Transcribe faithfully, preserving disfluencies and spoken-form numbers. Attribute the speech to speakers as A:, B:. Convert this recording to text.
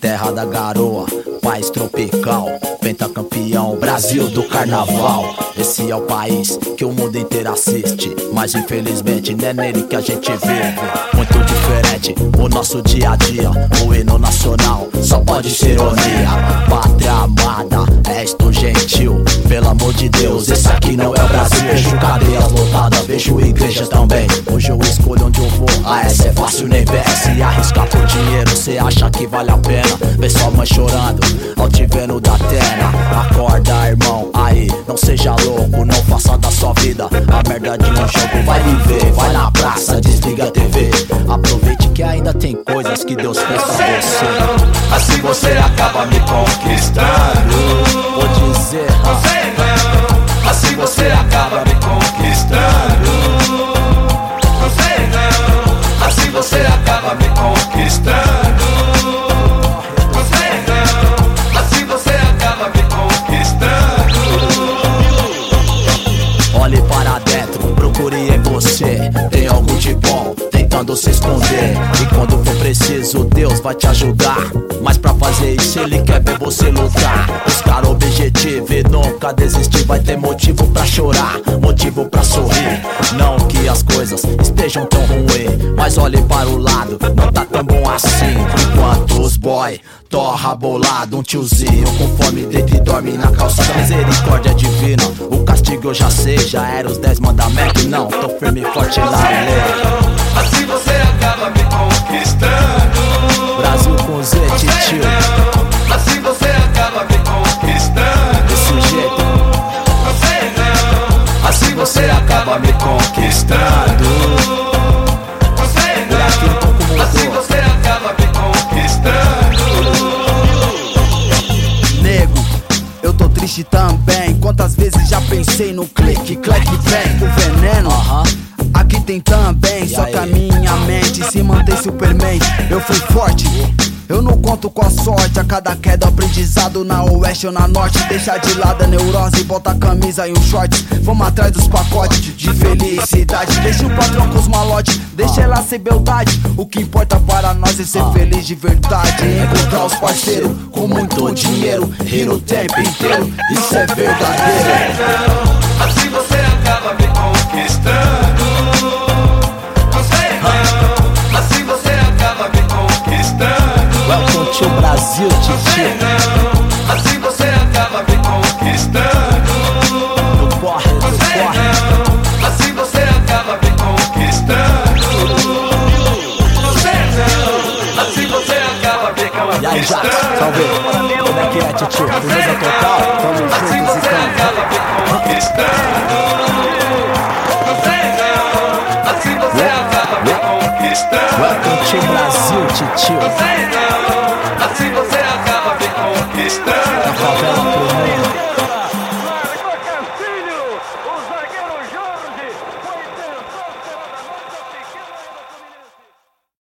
A: terra da garoa, país tropical, pentacampeão, Brasil do carnaval. Esse é o país que o mundo inteiro assiste, mas infelizmente não é nele que a gente vive. Muito diferente o nosso dia a dia, o hino nacional só pode ser ironia. Pátria amada, és tu gentil, pelo amor de Deus, esse aqui não é o Brasil. Vejo cadeias lotadas, vejo igrejas também. Hoje eu escolho onde eu vou, a essa é fácil nem pé. Se arriscar por dinheiro, cê acha que vale a pena? Vê sua mãe chorando ao te vendo da terra. Acorda, irmão, aí, não seja louco, não faça da sua vida a merda de um jogo. Vai viver, vai na praça, desliga a T V. Aproveite que ainda tem coisas que Deus fez pra você.
B: Assim você acaba me conquistando.
A: Vou dizer,
B: ah, assim você acaba me conquistando. Assim você acaba me conquistando. Assim você acaba me conquistando.
A: olhe para dentro, procure em você. Tem algo de bom tentando se esconder, e quando for preciso Deus vai te ajudar. Mas pra fazer isso Ele quer ver você lutar, buscar o objetivo e nunca desistir. Vai ter motivo pra chorar, motivo pra sorrir. Não que as coisas estejam tão ruins, mas olhe para o lado, não tá tão bom assim. Enquanto os boy torra bolado, um tiozinho com fome deita e dorme na calçada. Misericórdia divina, o castigo eu já sei, já era os dez mandamentos. Não, tô firme e forte na lei.
B: Assim você acaba me conquistando.
A: Brasil com Z, titio.
B: Assim você acaba me conquistando.
A: Desse jeito.
B: Assim você acaba me conquistando.
A: Por aqui um pouco mudou.
B: Assim você acaba me conquistando.
C: Nego, eu tô triste também. Quantas vezes já pensei no clique, clack, bang, o veneno.
A: Uh-huh.
C: Aqui tem também,
A: E
C: só
A: aí?
C: que a minha mente se mantém Superman. Eu fui forte, eu não conto com a sorte. A cada queda aprendizado na oeste ou na norte. Deixa de lado a neurose, bota a camisa e um short. Vamos atrás dos pacotes de felicidade. Deixa o patrão com os malotes, deixa ela ser beldade. O que importa para nós é ser
A: Ah.
C: feliz de verdade. Encontrar os parceiros com muito dinheiro, rir o tempo inteiro, isso é verdadeiro.
B: Assim você acaba me conquistando. Assim você acaba me conquistando.
A: Welcome to Brasil, titio.
B: Assim você acaba me conquistando.
A: Do corre, do corre.
B: Assim você acaba me conquistando. Assim você acaba me conquistando.
A: E aí, Jax, salve. Como é que é, titio? Beleza total? Tamo
B: Assim
A: juntos
B: você
A: e tamo.
B: acaba me conquistando. Assim você acaba me conquistando.
A: Welcome to Brasil, titio.
B: Assim você acaba me conquistando.